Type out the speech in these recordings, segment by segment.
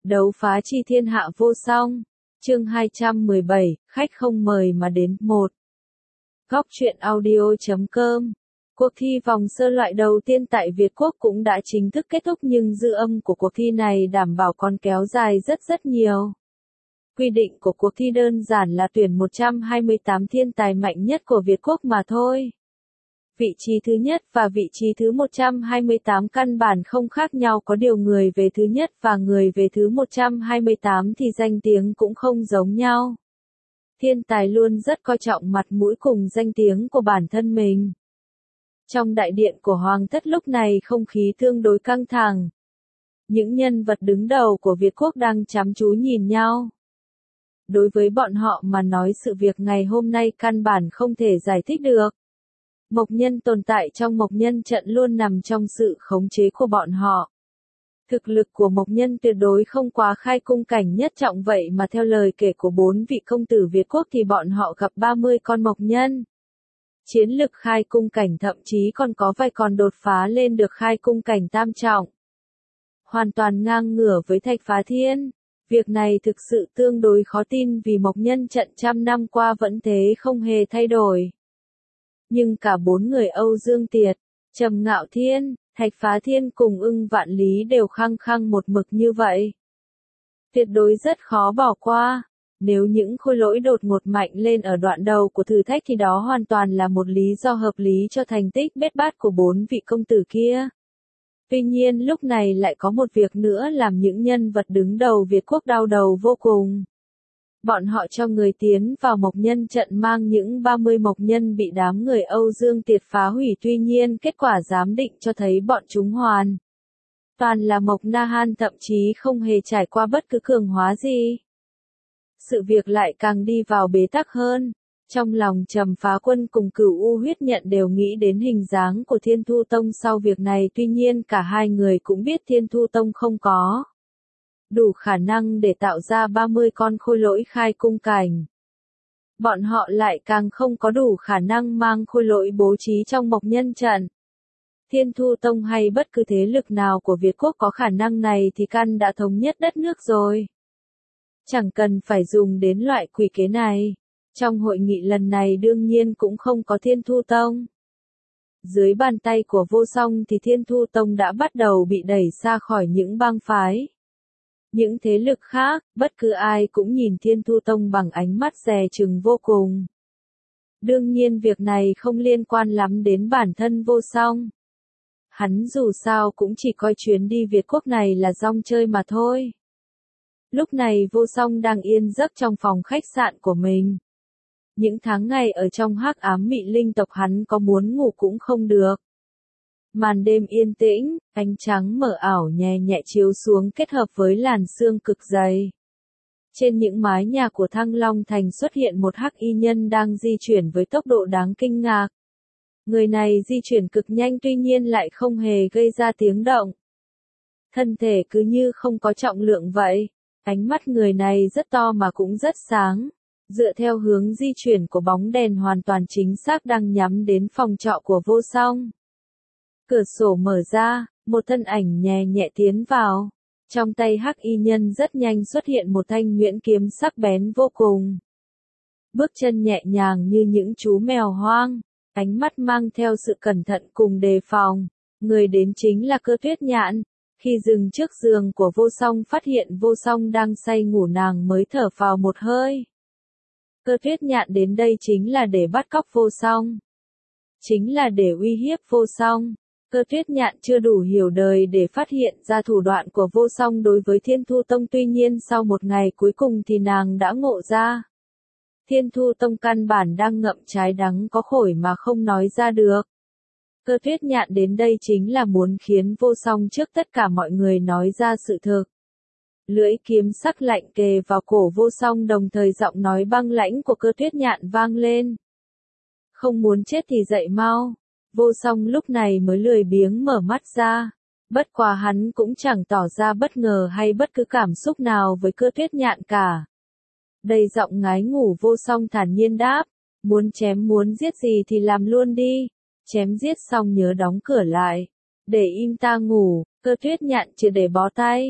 Đấu phá chi thiên hạ vô song. Chương 217, khách không mời mà đến. 1. Góc truyện audio.com. Cuộc thi vòng sơ loại đầu tiên tại Việt Quốc cũng đã chính thức kết thúc, nhưng dư âm của cuộc thi này đảm bảo còn kéo dài rất nhiều. Quy định của cuộc thi đơn giản là tuyển 128 thiên tài mạnh nhất của Việt Quốc mà thôi. Vị trí thứ nhất và vị trí thứ 128 căn bản không khác nhau, có điều người về thứ nhất và người về thứ 128 thì danh tiếng cũng không giống nhau. Thiên tài luôn rất coi trọng mặt mũi cùng danh tiếng của bản thân mình. Trong đại điện của Hoàng thất lúc này không khí tương đối căng thẳng. Những nhân vật đứng đầu của Việt Quốc đang chăm chú nhìn nhau. Đối với bọn họ mà nói, sự việc ngày hôm nay căn bản không thể giải thích được. Mộc Nhân tồn tại trong Mộc Nhân trận luôn nằm trong sự khống chế của bọn họ. Thực lực của Mộc Nhân tuyệt đối không quá khai cung cảnh nhất trọng, vậy mà theo lời kể của 4 vị công tử Việt Quốc thì bọn họ gặp 30 con Mộc Nhân. Chiến lực khai cung cảnh, thậm chí còn có vài con đột phá lên được khai cung cảnh tam trọng. Hoàn toàn ngang ngửa với Thạch Phá Thiên. Việc này thực sự tương đối khó tin vì Mộc Nhân trận trăm năm qua vẫn thế không hề thay đổi. Nhưng cả 4 người Âu Dương Tiệt, Trầm Ngạo Thiên, Thạch Phá Thiên cùng Ưng Vạn Lý đều khăng khăng một mực như vậy. Tuyệt đối rất khó bỏ qua. Nếu những khôi lỗi đột ngột mạnh lên ở đoạn đầu của thử thách thì đó hoàn toàn là một lý do hợp lý cho thành tích bết bát của 4 vị công tử kia. Tuy nhiên lúc này lại có một việc nữa làm những nhân vật đứng đầu Việt Quốc đau đầu vô cùng. Bọn họ cho người tiến vào Mộc Nhân trận mang những 30 Mộc Nhân bị đám người Âu Dương Tiệt phá hủy, tuy nhiên kết quả giám định cho thấy bọn chúng hoàn toàn là Mộc Na Han, thậm chí không hề trải qua bất cứ cường hóa gì. Sự việc lại càng đi vào bế tắc hơn. Trong lòng Trầm Phá Quân cùng Cửu U Huyết Nhận đều nghĩ đến hình dáng của Thiên Thu Tông sau việc này, tuy nhiên cả hai người cũng biết Thiên Thu Tông không có đủ khả năng để tạo ra 30 con khôi lỗi khai cung cảnh. Bọn họ lại càng không có đủ khả năng mang khôi lỗi bố trí trong Mộc Nhân trận. Thiên Thu Tông hay bất cứ thế lực nào của Việt Quốc có khả năng này thì căn đã thống nhất đất nước rồi. Chẳng cần phải dùng đến loại quỷ kế này. Trong hội nghị lần này đương nhiên cũng không có Thiên Thu Tông. Dưới bàn tay của Vô Song thì Thiên Thu Tông đã bắt đầu bị đẩy xa khỏi những bang phái. Những thế lực khác, bất cứ ai cũng nhìn Thiên Thu Tông bằng ánh mắt dè chừng vô cùng. Đương nhiên việc này không liên quan lắm đến bản thân Vô Song. Hắn dù sao cũng chỉ coi chuyến đi Việt Quốc này là rong chơi mà thôi. Lúc này Vô Song đang yên giấc trong phòng khách sạn của mình. Những tháng ngày ở trong hắc ám mị linh tộc hắn có muốn ngủ cũng không được. Màn đêm yên tĩnh, ánh trắng mờ ảo nhẹ nhẹ chiếu xuống kết hợp với làn sương cực dày. Trên những mái nhà của Thăng Long Thành xuất hiện một hắc y nhân đang di chuyển với tốc độ đáng kinh ngạc. Người này di chuyển cực nhanh tuy nhiên lại không hề gây ra tiếng động. Thân thể cứ như không có trọng lượng vậy. Ánh mắt người này rất to mà cũng rất sáng. Dựa theo hướng di chuyển của bóng đèn hoàn toàn chính xác đang nhắm đến phòng trọ của Vô Song. Cửa sổ mở ra, một thân ảnh nhẹ nhẹ tiến vào. Trong tay hắc y nhân rất nhanh xuất hiện một thanh nhuyễn kiếm sắc bén vô cùng. Bước chân nhẹ nhàng như những chú mèo hoang, ánh mắt mang theo sự cẩn thận cùng đề phòng. Người đến chính là Cơ Tuyết Nhạn. Khi dừng trước giường của Vô Song phát hiện Vô Song đang say ngủ, nàng mới thở phào một hơi. Cơ Tuyết Nhạn đến đây chính là để bắt cóc Vô Song. Chính là để uy hiếp Vô Song. Cơ Tuyết Nhạn chưa đủ hiểu đời để phát hiện ra thủ đoạn của Vô Song đối với Thiên Thu Tông, tuy nhiên sau một ngày cuối cùng thì nàng đã ngộ ra. Thiên Thu Tông căn bản đang ngậm trái đắng có khổi mà không nói ra được. Cơ Tuyết Nhạn đến đây chính là muốn khiến Vô Song trước tất cả mọi người nói ra sự thực. Lưỡi kiếm sắc lạnh kề vào cổ Vô Song, đồng thời giọng nói băng lãnh của Cơ Tuyết Nhạn vang lên. Không muốn chết thì dậy mau. Vô Song lúc này mới lười biếng mở mắt ra. Bất quá hắn cũng chẳng tỏ ra bất ngờ hay bất cứ cảm xúc nào với Cơ Tuyết Nhạn cả. Đầy giọng ngái ngủ Vô Song thản nhiên đáp. Muốn chém muốn giết gì thì làm luôn đi. Chém giết xong nhớ đóng cửa lại. Để im ta ngủ. Cơ Tuyết Nhạn chưa để bó tay.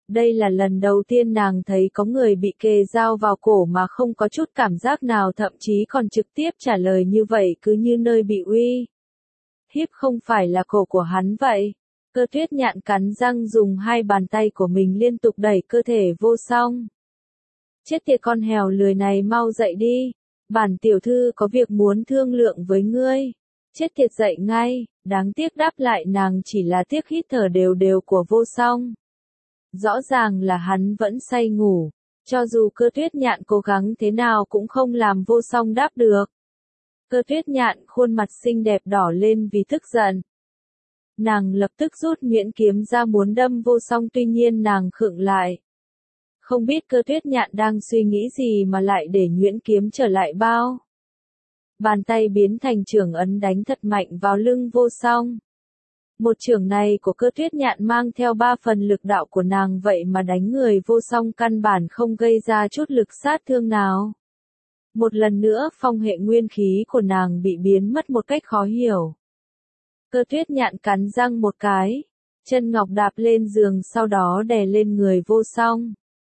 Đây là lần đầu tiên nàng thấy có người bị kề dao vào cổ mà không có chút cảm giác nào, thậm chí còn trực tiếp trả lời như vậy, cứ như nơi bị uy hiếp không phải là cổ của hắn vậy. Cơ Tuyết Nhạn cắn răng dùng hai bàn tay của mình liên tục đẩy cơ thể Vô Song. Chết tiệt con hèo lười này, mau dậy đi. Bản tiểu thư có việc muốn thương lượng với ngươi. Chết tiệt, dậy ngay. Đáng tiếc đáp lại nàng chỉ là tiếc hít thở đều đều của Vô Song. Rõ ràng là hắn vẫn say ngủ. Cho dù Cơ Tuyết Nhạn cố gắng thế nào cũng không làm Vô Song đáp được. Cơ Tuyết Nhạn khuôn mặt xinh đẹp đỏ lên vì tức giận. Nàng lập tức rút nhuyễn kiếm ra muốn đâm Vô Song, tuy nhiên nàng khựng lại. Không biết Cơ Tuyết Nhạn đang suy nghĩ gì mà lại để nhuyễn kiếm trở lại bao. Bàn tay biến thành chưởng ấn đánh thật mạnh vào lưng Vô Song. Một chưởng này của Cơ Tuyết Nhạn mang theo 3 phần lực đạo của nàng, vậy mà đánh người Vô Song căn bản không gây ra chút lực sát thương nào. Một lần nữa phong hệ nguyên khí của nàng bị biến mất một cách khó hiểu. Cơ Tuyết Nhạn cắn răng một cái, chân ngọc đạp lên giường, sau đó đè lên người Vô Song.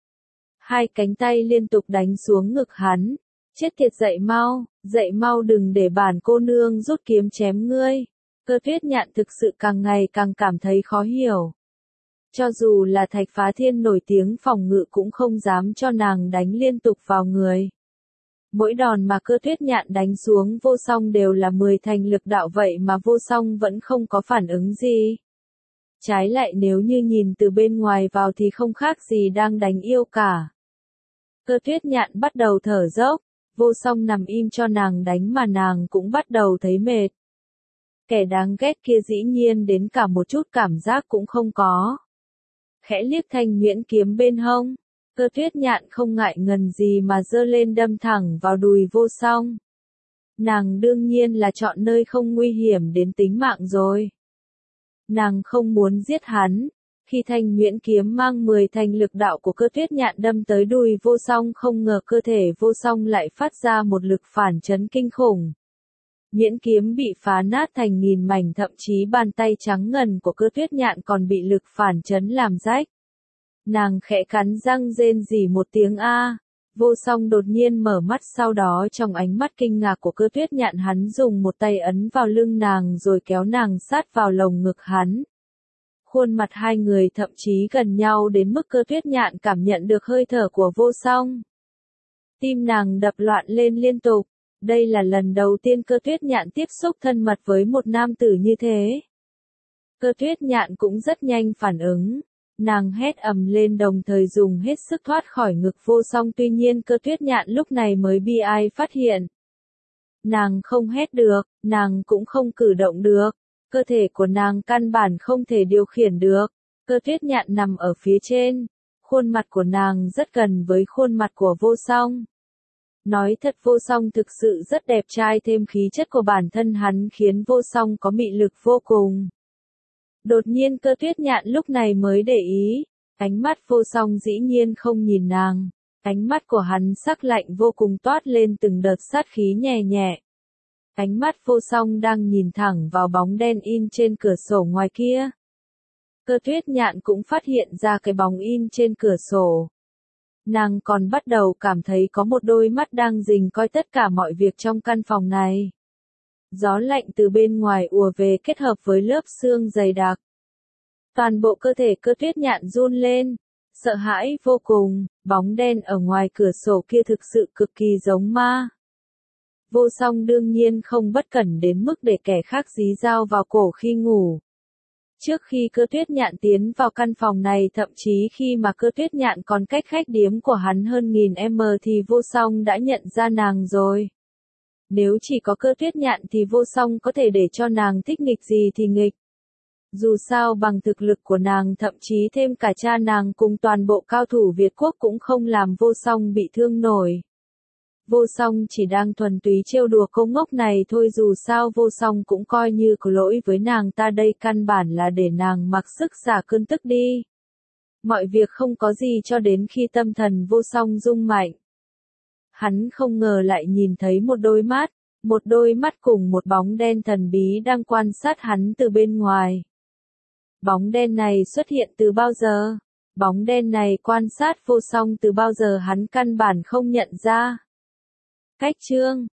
Hai cánh tay liên tục đánh xuống ngực hắn. Chết tiệt, dậy mau đừng để bản cô nương rút kiếm chém ngươi. Cơ Tuyết Nhạn thực sự càng ngày càng cảm thấy khó hiểu. Cho dù là Thạch Phá Thiên nổi tiếng phòng ngự cũng không dám cho nàng đánh liên tục vào người. Mỗi đòn mà Cơ Tuyết Nhạn đánh xuống Vô Song đều là 10 thành lực đạo, vậy mà Vô Song vẫn không có phản ứng gì. Trái lại nếu như nhìn từ bên ngoài vào thì không khác gì đang đánh yêu cả. Cơ Tuyết Nhạn bắt đầu thở dốc, Vô Song nằm im cho nàng đánh mà nàng cũng bắt đầu thấy mệt. Kẻ đáng ghét kia dĩ nhiên đến cả một chút cảm giác cũng không có. Khẽ liếc thanh nhuyễn kiếm bên hông, Cơ Tuyết Nhạn không ngại ngần gì mà giơ lên đâm thẳng vào đùi Vô Song. Nàng đương nhiên là chọn nơi không nguy hiểm đến tính mạng rồi. Nàng không muốn giết hắn. Khi thanh nhuyễn kiếm mang 10 thành lực đạo của Cơ Tuyết Nhạn đâm tới đùi Vô Song, không ngờ cơ thể Vô Song lại phát ra một lực phản chấn kinh khủng. Nhuyễn kiếm bị phá nát thành nghìn mảnh, thậm chí bàn tay trắng ngần của Cơ Tuyết Nhạn còn bị lực phản chấn làm rách. Nàng khẽ cắn răng rên rỉ một tiếng a. Vô Song đột nhiên mở mắt, sau đó trong ánh mắt kinh ngạc của Cơ Tuyết Nhạn hắn dùng một tay ấn vào lưng nàng rồi kéo nàng sát vào lồng ngực hắn. Khuôn mặt hai người thậm chí gần nhau đến mức Cơ Tuyết Nhạn cảm nhận được hơi thở của Vô Song. Tim nàng đập loạn lên liên tục. Đây là lần đầu tiên Cơ Tuyết Nhạn tiếp xúc thân mật với một nam tử như thế. Cơ Tuyết Nhạn cũng rất nhanh phản ứng. Nàng hét ầm lên đồng thời dùng hết sức thoát khỏi ngực Vô Song, tuy nhiên Cơ Tuyết Nhạn lúc này mới bi ai phát hiện. Nàng không hét được, nàng cũng không cử động được. Cơ thể của nàng căn bản không thể điều khiển được. Cơ Tuyết Nhạn nằm ở phía trên. Khuôn mặt của nàng rất gần với khuôn mặt của Vô Song. Nói thật, Vô Song thực sự rất đẹp trai, thêm khí chất của bản thân hắn khiến Vô Song có mị lực vô cùng. Đột nhiên Cơ Tuyết Nhạn lúc này mới để ý. Ánh mắt Vô Song dĩ nhiên không nhìn nàng. Ánh mắt của hắn sắc lạnh vô cùng, toát lên từng đợt sát khí nhẹ nhẹ. Ánh mắt Vô Song đang nhìn thẳng vào bóng đen in trên cửa sổ ngoài kia. Cơ Tuyết Nhạn cũng phát hiện ra cái bóng in trên cửa sổ. Nàng còn bắt đầu cảm thấy có một đôi mắt đang rình coi tất cả mọi việc trong căn phòng này. Gió lạnh từ bên ngoài ùa về kết hợp với lớp sương dày đặc. Toàn bộ cơ thể Cơ Tuyết Nhạn run lên, sợ hãi vô cùng, bóng đen ở ngoài cửa sổ kia thực sự cực kỳ giống ma. Vô Song đương nhiên không bất cẩn đến mức để kẻ khác dí dao vào cổ khi ngủ. Trước khi Cơ Tuyết Nhạn tiến vào căn phòng này, thậm chí khi mà Cơ Tuyết Nhạn còn cách khách điếm của hắn hơn 1000 m thì Vô Song đã nhận ra nàng rồi. Nếu chỉ có Cơ Tuyết Nhạn thì Vô Song có thể để cho nàng thích nghịch gì thì nghịch. Dù sao bằng thực lực của nàng, thậm chí thêm cả cha nàng cùng toàn bộ cao thủ Việt Quốc cũng không làm Vô Song bị thương nổi. Vô Song chỉ đang thuần túy trêu đùa cô ngốc này thôi, dù sao Vô Song cũng coi như có lỗi với nàng ta, đây căn bản là để nàng mặc sức xả cơn tức đi. Mọi việc không có gì cho đến khi tâm thần Vô Song rung mạnh. Hắn không ngờ lại nhìn thấy một đôi mắt cùng một bóng đen thần bí đang quan sát hắn từ bên ngoài. Bóng đen này xuất hiện từ bao giờ? Bóng đen này quan sát vô song từ bao giờ hắn căn bản không nhận ra. Cách chương